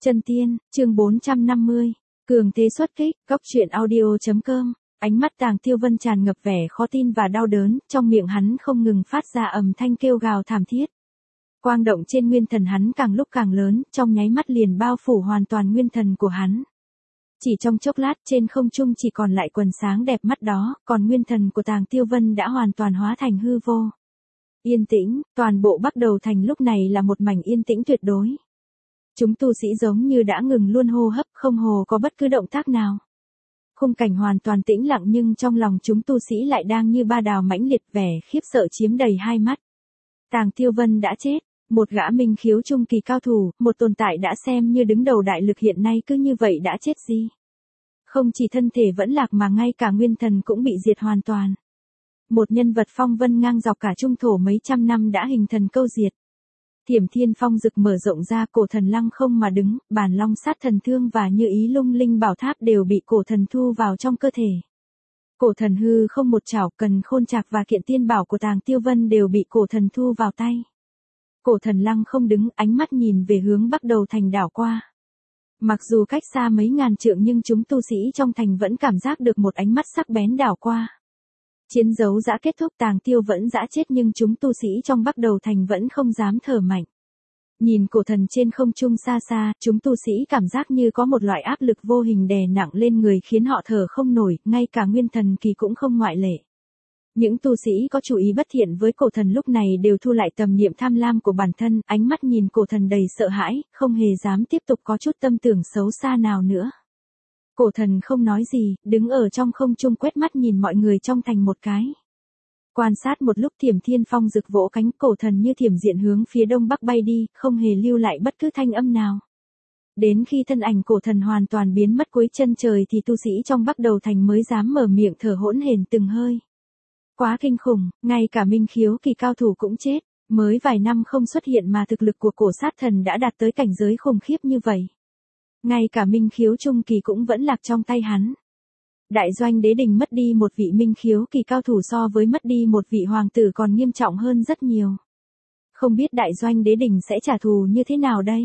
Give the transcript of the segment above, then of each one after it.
Chân tiên, chương 450. Cường thế xuất kích, góc truyện audio.com. Ánh mắt Tàng Tiêu Vân tràn ngập vẻ khó tin và đau đớn, trong miệng hắn không ngừng phát ra âm thanh kêu gào thảm thiết. Quang động trên nguyên thần hắn càng lúc càng lớn, trong nháy mắt liền bao phủ hoàn toàn nguyên thần của hắn. Chỉ trong chốc lát trên không trung chỉ còn lại quần sáng đẹp mắt đó, còn nguyên thần của Tàng Tiêu Vân đã hoàn toàn hóa thành hư vô. Yên tĩnh, toàn bộ Bắc Đầu Thành lúc này là một mảnh yên tĩnh tuyệt đối. Chúng tu sĩ giống như đã ngừng luôn hô hấp, không hồ có bất cứ động tác nào. Khung cảnh hoàn toàn tĩnh lặng nhưng trong lòng chúng tu sĩ lại đang như ba đào mãnh liệt, vẻ khiếp sợ chiếm đầy hai mắt. Tàng Tiêu Vân đã chết, một gã minh khiếu trung kỳ cao thủ, một tồn tại đã xem như đứng đầu đại lực hiện nay cứ như vậy đã chết gì. Không chỉ thân thể vẫn lạc mà ngay cả nguyên thần cũng bị diệt hoàn toàn. Một nhân vật phong vân ngang dọc cả trung thổ mấy trăm năm đã hình thần câu diệt. Thiểm Thiên Phong rực mở rộng ra, cổ thần lăng không mà đứng, bản long sát thần thương và như ý lung linh bảo tháp đều bị cổ thần thu vào trong cơ thể. Cổ thần hư không một chảo, cần khôn trạc và kiện tiên bảo của Tàng Tiêu Vân đều bị cổ thần thu vào tay. Cổ thần lăng không đứng, ánh mắt nhìn về hướng Bắc Đầu Thành đảo qua. Mặc dù cách xa mấy ngàn trượng nhưng chúng tu sĩ trong thành vẫn cảm giác được một ánh mắt sắc bén đảo qua. Chiến dấu đã kết thúc, Tàng Tiêu vẫn đã chết nhưng chúng tu sĩ trong Bắc Đầu Thành vẫn không dám thở mạnh. Nhìn cổ thần trên không trung xa xa, chúng tu sĩ cảm giác như có một loại áp lực vô hình đè nặng lên người khiến họ thở không nổi, ngay cả nguyên thần kỳ cũng không ngoại lệ. Những tu sĩ có chủ ý bất thiện với cổ thần lúc này đều thu lại tầm niệm tham lam của bản thân, ánh mắt nhìn cổ thần đầy sợ hãi, không hề dám tiếp tục có chút tâm tưởng xấu xa nào nữa. Cổ thần không nói gì, đứng ở trong không trung quét mắt nhìn mọi người trong thành một cái. Quan sát một lúc, Thiểm Thiên Phong rực vỗ cánh, cổ thần như thiểm diện hướng phía đông bắc bay đi, không hề lưu lại bất cứ thanh âm nào. Đến khi thân ảnh cổ thần hoàn toàn biến mất cuối chân trời thì tu sĩ trong Bắc Đầu Thành mới dám mở miệng thở hỗn hển từng hơi. Quá kinh khủng, ngay cả minh khiếu kỳ cao thủ cũng chết, mới vài năm không xuất hiện mà thực lực của cổ sát thần đã đạt tới cảnh giới khủng khiếp như vậy. Ngay cả minh khiếu trung kỳ cũng vẫn lạc trong tay hắn. Đại Doanh Đế Đình mất đi một vị minh khiếu kỳ cao thủ so với mất đi một vị hoàng tử còn nghiêm trọng hơn rất nhiều. Không biết Đại Doanh Đế Đình sẽ trả thù như thế nào đây?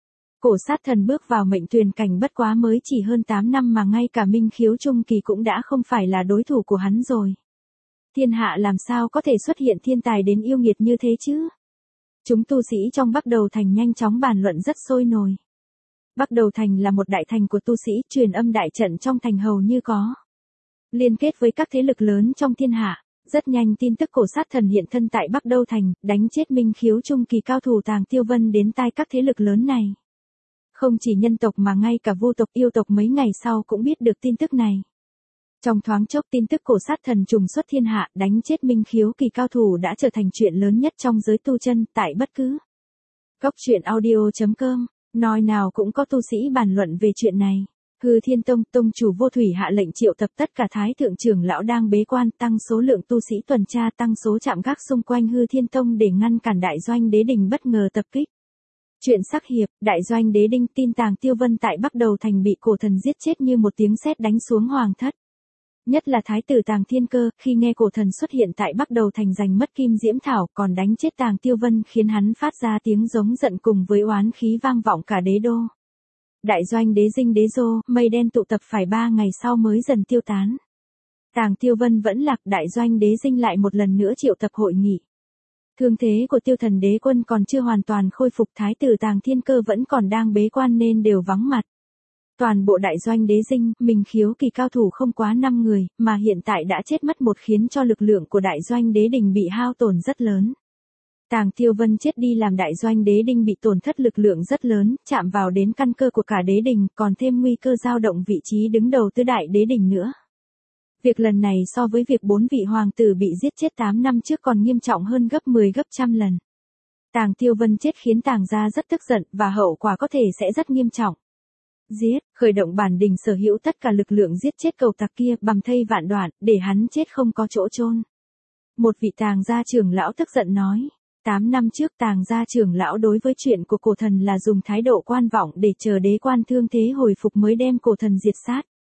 Cổ sát thần bước vào mệnh tuyền cảnh bất quá mới chỉ hơn 8 năm mà ngay cả minh khiếu trung kỳ cũng đã không phải là đối thủ của hắn rồi. Thiên hạ làm sao có thể xuất hiện thiên tài đến yêu nghiệt như thế chứ? Chúng tu sĩ trong Bắc Đầu Thành nhanh chóng bàn luận rất sôi nổi. Bắc Đầu Thành là một đại thành của tu sĩ, truyền âm đại trận trong thành hầu như có. Liên kết với các thế lực lớn trong thiên hạ, rất nhanh tin tức cổ sát thần hiện thân tại Bắc Đầu Thành, đánh chết minh khiếu trung kỳ cao thủ Tàng Tiêu Vân đến tai các thế lực lớn này. Không chỉ nhân tộc mà ngay cả vu tộc yêu tộc mấy ngày sau cũng biết được tin tức này. Trong thoáng chốc tin tức cổ sát thần trùng xuất thiên hạ, đánh chết minh khiếu kỳ cao thủ đã trở thành chuyện lớn nhất trong giới tu chân tại bất cứ. Góc truyện audio.com. Nói nào cũng có tu sĩ bàn luận về chuyện này. Hư Thiên Tông, tông chủ Vô Thủy hạ lệnh triệu tập tất cả thái thượng trưởng lão đang bế quan, tăng số lượng tu sĩ tuần tra, tăng số trạm gác xung quanh Hư Thiên Tông để ngăn cản Đại Doanh Đế Đình bất ngờ tập kích. Chuyện sắc hiệp, Đại Doanh Đế Đình tin Tàng Tiêu Vân tại Bắc Đầu Thành bị cổ thần giết chết như một tiếng sét đánh xuống hoàng thất. Nhất là thái tử Tàng Thiên Cơ, khi nghe cổ thần xuất hiện tại Bắc Đầu Thành giành mất Kim Diễm Thảo còn đánh chết Tàng Tiêu Vân khiến hắn phát ra tiếng giống giận cùng với oán khí vang vọng cả đế đô. Đại Doanh Đế Dinh Đế Dô, mây đen tụ tập phải 3 ngày sau mới dần tiêu tán. Tàng Tiêu Vân vẫn lạc, Đại Doanh Đế Dinh lại một lần nữa triệu tập hội nghị. Thương thế của Tiêu Thần Đế Quân còn chưa hoàn toàn khôi phục, thái tử Tàng Thiên Cơ vẫn còn đang bế quan nên đều vắng mặt. Toàn bộ Đại Doanh Đế Dinh, minh khiếu kỳ cao thủ không quá 5 người, mà hiện tại đã chết mất một khiến cho lực lượng của Đại Doanh Đế Đình bị hao tổn rất lớn. Tàng Tiêu Vân chết đi làm Đại Doanh Đế Đình bị tổn thất lực lượng rất lớn, chạm vào đến căn cơ của cả đế đình, còn thêm nguy cơ dao động vị trí đứng đầu tứ đại đế đình nữa. Việc lần này so với việc 4 vị hoàng tử bị giết chết 8 năm trước còn nghiêm trọng hơn gấp 10 gấp trăm lần. Tàng Tiêu Vân chết khiến Tàng gia rất tức giận và hậu quả có thể sẽ rất nghiêm trọng. Giết, khởi động bản đình sở hữu tất cả lực lượng giết chết cầu tặc kia bằng thây vạn đoạn, để hắn chết không có chỗ chôn. Một vị Tàng gia trưởng lão tức giận nói. 8 năm trước Tàng gia trưởng lão đối với chuyện của cổ thần là dùng thái độ quan vọng để chờ đế quan thương thế hồi phục mới đem cổ thần diệt sát.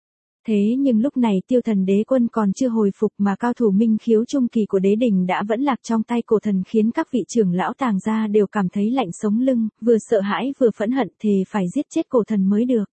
Thế nhưng lúc này Tiêu Thần đế quân còn chưa hồi phục mà cao thủ minh khiếu trung kỳ của đế đình đã vẫn lạc trong tay cổ thần, khiến các vị trưởng lão Tàng gia đều cảm thấy lạnh sống lưng, vừa sợ hãi vừa phẫn hận, thề phải giết chết cổ thần mới được.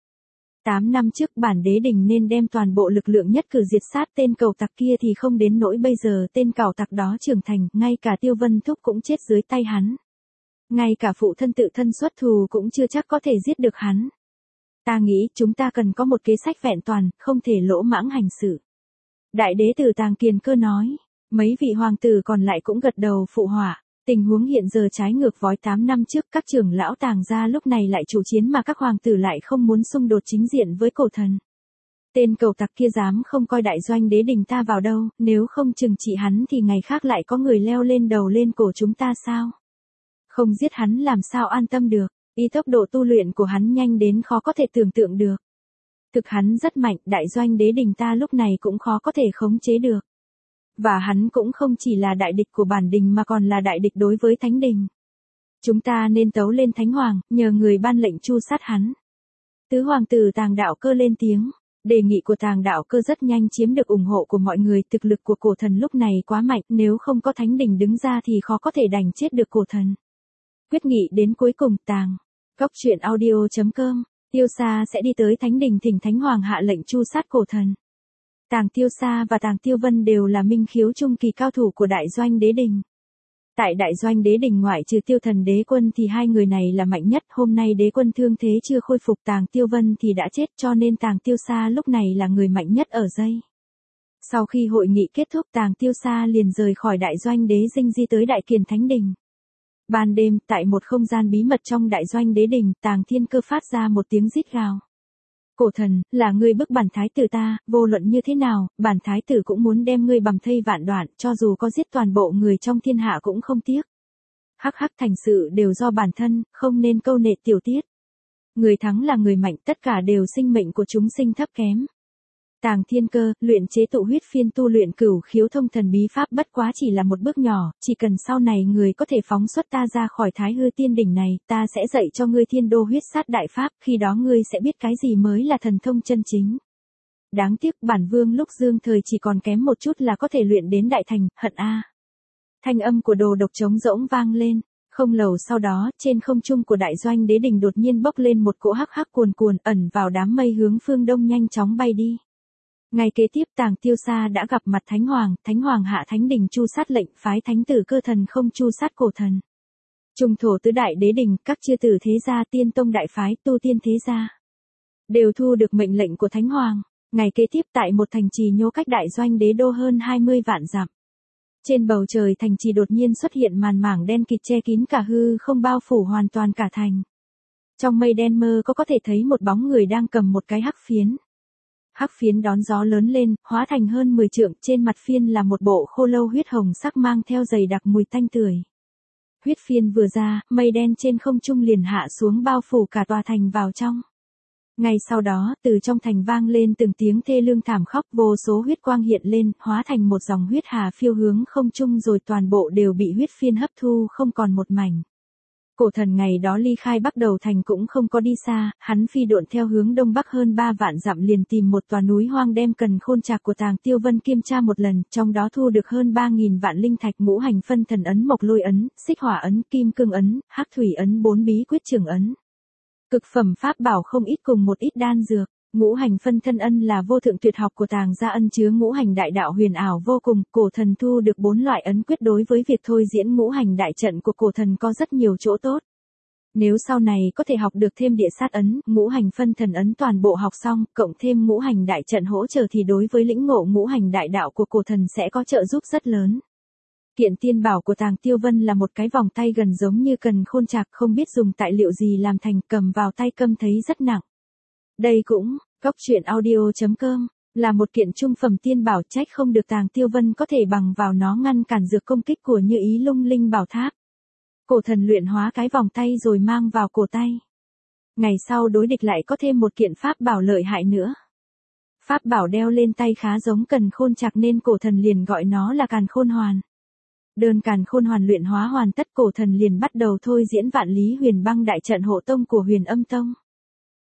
8 năm trước bản đế đình nên đem toàn bộ lực lượng nhất cử diệt sát tên cẩu tặc kia thì không đến nỗi bây giờ tên cẩu tặc đó trưởng thành, ngay cả Tiêu Vân Thúc cũng chết dưới tay hắn. Ngay cả phụ thân tự thân xuất thù cũng chưa chắc có thể giết được hắn. Ta nghĩ chúng ta cần có một kế sách vẹn toàn, không thể lỗ mãng hành sự. Đại đế tử Tàng Kiền Cơ nói, mấy vị hoàng tử còn lại cũng gật đầu phụ họa. Tình huống hiện giờ trái ngược với 8 năm trước, các trưởng lão Tàng gia lúc này lại chủ chiến mà các hoàng tử lại không muốn xung đột chính diện với cổ thần. Tên cẩu tặc kia dám không coi đại doanh đế đình ta vào đâu, nếu không trừng trị hắn thì ngày khác lại có người leo lên đầu lên cổ chúng ta sao? Không giết hắn làm sao an tâm được, tốc độ tu luyện của hắn nhanh đến khó có thể tưởng tượng được. Thực hắn rất mạnh, đại doanh đế đình ta lúc này cũng khó có thể khống chế được. Và hắn cũng không chỉ là đại địch của bản đình mà còn là đại địch đối với thánh đình. Chúng ta nên tấu lên thánh hoàng, nhờ người ban lệnh tru sát hắn. Tứ hoàng tử Tàng Đạo Cơ lên tiếng. Đề nghị của Tàng Đạo Cơ rất nhanh chiếm được ủng hộ của mọi người. Thực lực của cổ thần lúc này quá mạnh, nếu không có thánh đình đứng ra thì khó có thể đành chết được cổ thần. Quyết nghị đến cuối cùng. Góc truyện audio.com. Tiêu Sa sẽ đi tới thánh đình thỉnh thánh hoàng hạ lệnh tru sát cổ thần. Tàng Tiêu Sa và Tàng Tiêu Vân đều là minh khiếu trung kỳ cao thủ của đại doanh đế đình. Tại đại doanh đế đình ngoại trừ Tiêu Thần đế quân thì hai người này là mạnh nhất. Hôm nay đế quân thương thế chưa khôi phục, Tàng Tiêu Vân thì đã chết, cho nên Tàng Tiêu Sa lúc này là người mạnh nhất ở dây. Sau khi hội nghị kết thúc, Tàng Tiêu Sa liền rời khỏi đại doanh đế dinh di tới Đại Kiền Thánh Đình. Ban đêm, tại một không gian bí mật trong đại doanh đế đình, Tàng Thiên Cơ phát ra một tiếng rít gào. Cổ thần, là ngươi bức bản thái tử ta, vô luận như thế nào, bản thái tử cũng muốn đem ngươi bầm thây vạn đoạn, cho dù có giết toàn bộ người trong thiên hạ cũng không tiếc. Hắc hắc, thành sự đều do bản thân, không nên câu nệ tiểu tiết. Người thắng là người mạnh, tất cả đều sinh mệnh của chúng sinh thấp kém. Tàng Thiên Cơ, luyện chế tụ huyết phiên tu luyện cửu khiếu thông thần bí pháp bất quá chỉ là một bước nhỏ, chỉ cần sau này người có thể phóng xuất ta ra khỏi Thái Hư Tiên đỉnh này, ta sẽ dạy cho ngươi Thiên Đô huyết sát đại pháp, khi đó ngươi sẽ biết cái gì mới là thần thông chân chính. Đáng tiếc bản vương lúc dương thời chỉ còn kém một chút là có thể luyện đến đại thành, hận a. Thanh âm của Đồ Độc trống rỗng vang lên. Không lâu sau đó, trên không trung của đại doanh đế đình đột nhiên bốc lên một cỗ hắc hắc cuồn cuồn, ẩn vào đám mây hướng phương đông nhanh chóng bay đi. Ngày kế tiếp Tàng Tiêu Sa đã gặp mặt Thánh Hoàng hạ thánh đình tru sát lệnh, phái thánh tử Cơ Thần không tru sát cổ thần. Trung thổ tứ đại đế đình, các chư tử thế gia, tiên tông đại phái, tu tiên thế gia đều thu được mệnh lệnh của Thánh Hoàng. Ngày kế tiếp tại một thành trì nhô cách đại doanh đế đô hơn 20 vạn dặm. Trên bầu trời thành trì đột nhiên xuất hiện màn mảng đen kịt che kín cả hư không, bao phủ hoàn toàn cả thành. Trong mây đen mơ có thể thấy một bóng người đang cầm một cái hắc phiến. Hắc phiến đón gió lớn lên, hóa thành hơn 10 trượng, trên mặt phiên là một bộ khô lâu huyết hồng sắc mang theo dày đặc mùi tanh tưởi. Huyết phiên vừa ra, mây đen trên không trung liền hạ xuống bao phủ cả tòa thành vào trong. Ngay sau đó, từ trong thành vang lên từng tiếng thê lương thảm khóc, vô số huyết quang hiện lên, hóa thành một dòng huyết hà phiêu hướng không trung rồi toàn bộ đều bị huyết phiên hấp thu không còn một mảnh. Cổ thần ngày đó ly khai Bắc Đầu thành cũng không có đi xa, hắn phi độn theo hướng đông bắc hơn 3 vạn dặm liền tìm một tòa núi hoang đem Càn Khôn Trạc của Tàng Tiêu Vân kiểm tra một lần, trong đó thu được hơn 3.000 vạn linh thạch, ngũ hành phân thần ấn, mộc lôi ấn, xích hỏa ấn, kim cương ấn, hắc thủy ấn, 4 bí quyết trường ấn. Cực phẩm pháp bảo không ít cùng một ít đan dược. Ngũ hành phân thân ân là vô thượng tuyệt học của Tàng gia, ân chứa ngũ hành đại đạo huyền ảo vô cùng, cổ thần thu được 4 loại ấn quyết đối với việc thôi diễn ngũ hành đại trận của cổ thần có rất nhiều chỗ tốt. Nếu sau này có thể học được thêm địa sát ấn, ngũ hành phân thần ấn toàn bộ học xong, cộng thêm ngũ hành đại trận hỗ trợ thì đối với lĩnh ngộ ngũ hành đại đạo của cổ thần sẽ có trợ giúp rất lớn. Kiện tiên bảo của Tàng Tiêu Vân là một cái vòng tay gần giống như Càn Khôn Trạc, không biết dùng tài liệu gì làm thành, cầm vào tay câm thấy rất nặng. Đây cũng, góc truyện audio.com, là một kiện trung phẩm tiên bảo, trách không được Tàng Tiêu Vân có thể bằng vào nó ngăn cản dược công kích của Như Ý Lung Linh Bảo Tháp. Cổ thần luyện hóa cái vòng tay rồi mang vào cổ tay. Ngày sau đối địch lại có thêm một kiện pháp bảo lợi hại nữa. Pháp bảo đeo lên tay khá giống Càn Khôn Trạc nên cổ thần liền gọi nó là Càn Khôn Hoàn. Đơn Càn Khôn Hoàn luyện hóa hoàn tất, cổ thần liền bắt đầu thôi diễn vạn lý huyền băng đại trận hộ tông của Huyền Âm Tông.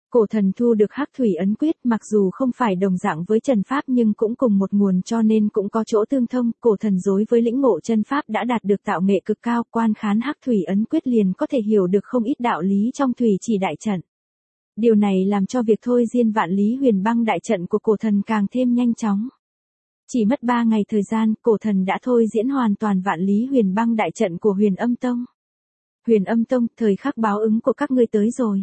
Cổ thần thu được Hắc Thủy Ấn Quyết, mặc dù không phải đồng dạng với Trần Pháp nhưng cũng cùng một nguồn cho nên cũng có chỗ tương thông. Cổ thần đối với lĩnh ngộ chân Pháp đã đạt được tạo nghệ cực cao, quan khán Hắc Thủy Ấn Quyết liền có thể hiểu được không ít đạo lý trong thủy chỉ đại trận. Điều này làm cho việc thôi diễn vạn lý huyền băng đại trận của cổ thần càng thêm nhanh chóng. Chỉ mất 3 ngày thời gian, cổ thần đã thôi diễn hoàn toàn vạn lý huyền băng đại trận của Huyền Âm Tông. Huyền Âm Tông, thời khắc báo ứng của các ngươi tới rồi.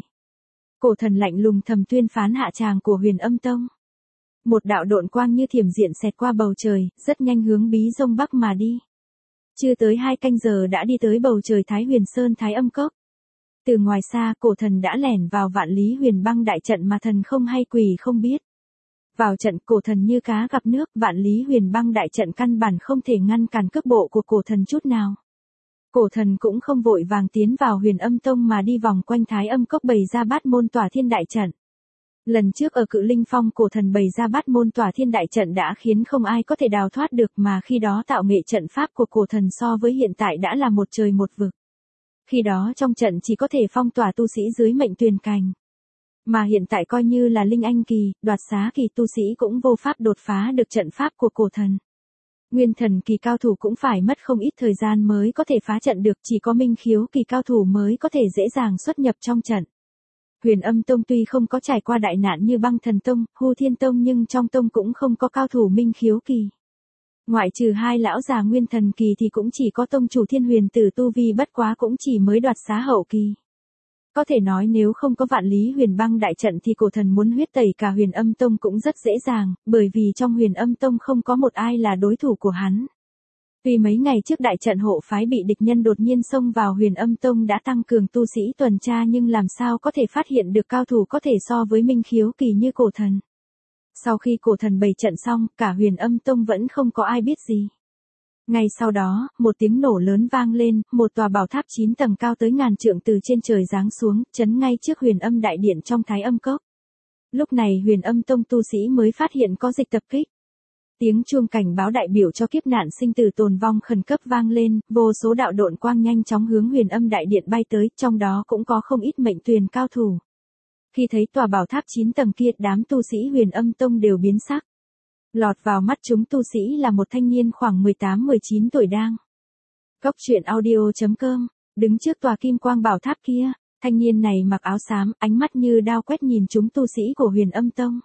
Cổ thần lạnh lùng thầm tuyên phán hạ tràng của Huyền Âm Tông. Một đạo độn quang như thiểm điện xẹt qua bầu trời, rất nhanh hướng Bí Dông Bắc mà đi. Chưa tới 2 canh giờ đã đi tới bầu trời Thái Huyền Sơn Thái Âm Cốc. Từ ngoài xa, cổ thần đã lẻn vào vạn lý huyền băng đại trận mà thần không hay quỷ không biết. Vào trận, cổ thần như cá gặp nước, vạn lý huyền băng đại trận căn bản không thể ngăn cản cước bộ của cổ thần chút nào. Cổ thần cũng không vội vàng tiến vào Huyền Âm Tông mà đi vòng quanh Thái Âm Cốc bày ra bát môn tỏa thiên đại trận. Lần trước ở Cự Linh Phong, cổ thần bày ra bát môn tỏa thiên đại trận đã khiến không ai có thể đào thoát được, mà khi đó tạo nghệ trận pháp của cổ thần so với hiện tại đã là một trời một vực. Khi đó trong trận chỉ có thể phong tỏa tu sĩ dưới mệnh tuyền cành. Mà hiện tại coi như là linh anh kỳ, đoạt xá kỳ tu sĩ cũng vô pháp đột phá được trận pháp của cổ thần. Nguyên thần kỳ cao thủ cũng phải mất không ít thời gian mới có thể phá trận được, chỉ có minh khiếu kỳ cao thủ mới có thể dễ dàng xuất nhập trong trận. Huyền Âm Tông tuy không có trải qua đại nạn như Băng Thần Tông, Hưu Thiên Tông nhưng trong tông cũng không có cao thủ minh khiếu kỳ. Ngoại trừ 2 lão già nguyên thần kỳ thì cũng chỉ có tông chủ Thiên Huyền Tử tu vi bất quá cũng chỉ mới đoạt xá hậu kỳ. Có thể nói nếu không có vạn lý huyền băng đại trận thì cổ thần muốn huyết tẩy cả Huyền Âm Tông cũng rất dễ dàng, bởi vì trong Huyền Âm Tông không có một ai là đối thủ của hắn. Vì mấy ngày trước đại trận hộ phái bị địch nhân đột nhiên xông vào Huyền Âm Tông đã tăng cường tu sĩ tuần tra, nhưng làm sao có thể phát hiện được cao thủ có thể so với minh khiếu kỳ như cổ thần. Sau khi cổ thần bày trận xong, cả Huyền Âm Tông vẫn không có ai biết gì. Ngay sau đó, một tiếng nổ lớn vang lên, một tòa bảo tháp 9 tầng cao tới ngàn trượng từ trên trời giáng xuống, chấn ngay trước Huyền Âm đại điện trong Thái Âm Cốc. Lúc này Huyền Âm Tông tu sĩ mới phát hiện có dịch tập kích. Tiếng chuông cảnh báo đại biểu cho kiếp nạn sinh tử tồn vong khẩn cấp vang lên, vô số đạo độn quang nhanh chóng hướng Huyền Âm đại điện bay tới, trong đó cũng có không ít mệnh tuyền cao thủ. Khi thấy tòa bảo tháp 9 tầng kia, đám tu sĩ Huyền Âm Tông đều biến sắc. Lọt vào mắt chúng tu sĩ là một thanh niên khoảng 18-19 tuổi đang. Cốc truyện audio.com, đứng trước tòa kim quang bảo tháp kia, thanh niên này mặc áo xám, ánh mắt như đao quét nhìn chúng tu sĩ của Huyền Âm Tông.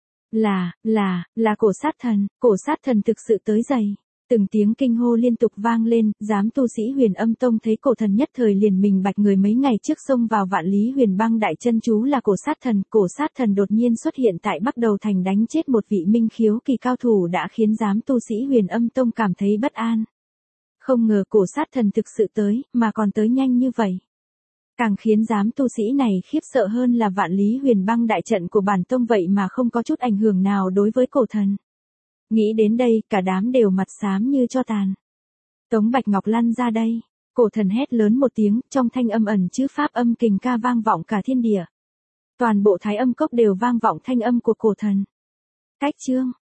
Là cổ sát thần thực sự tới dày. Từng tiếng kinh hô liên tục vang lên, giám tu sĩ Huyền Âm Tông thấy cổ thần nhất thời liền mình bạch người mấy ngày trước xông vào vạn lý huyền băng đại chân chú là cổ sát thần đột nhiên xuất hiện tại Bắc Đầu Thành đánh chết một vị minh khiếu kỳ cao thủ đã khiến giám tu sĩ Huyền Âm Tông cảm thấy bất an. Không ngờ cổ sát thần thực sự tới, mà còn tới nhanh như vậy. Càng khiến giám tu sĩ này khiếp sợ hơn là vạn lý huyền băng đại trận của bản tông vậy mà không có chút ảnh hưởng nào đối với cổ thần. Nghĩ đến đây, cả đám đều mặt xám như tro tàn. Tống Bạch Ngọc lăn ra đây. Cổ thần hét lớn một tiếng, trong thanh âm ẩn chứa pháp âm kình ca vang vọng cả thiên địa. Toàn bộ Thái Âm Cốc đều vang vọng thanh âm của cổ thần. Cách chương.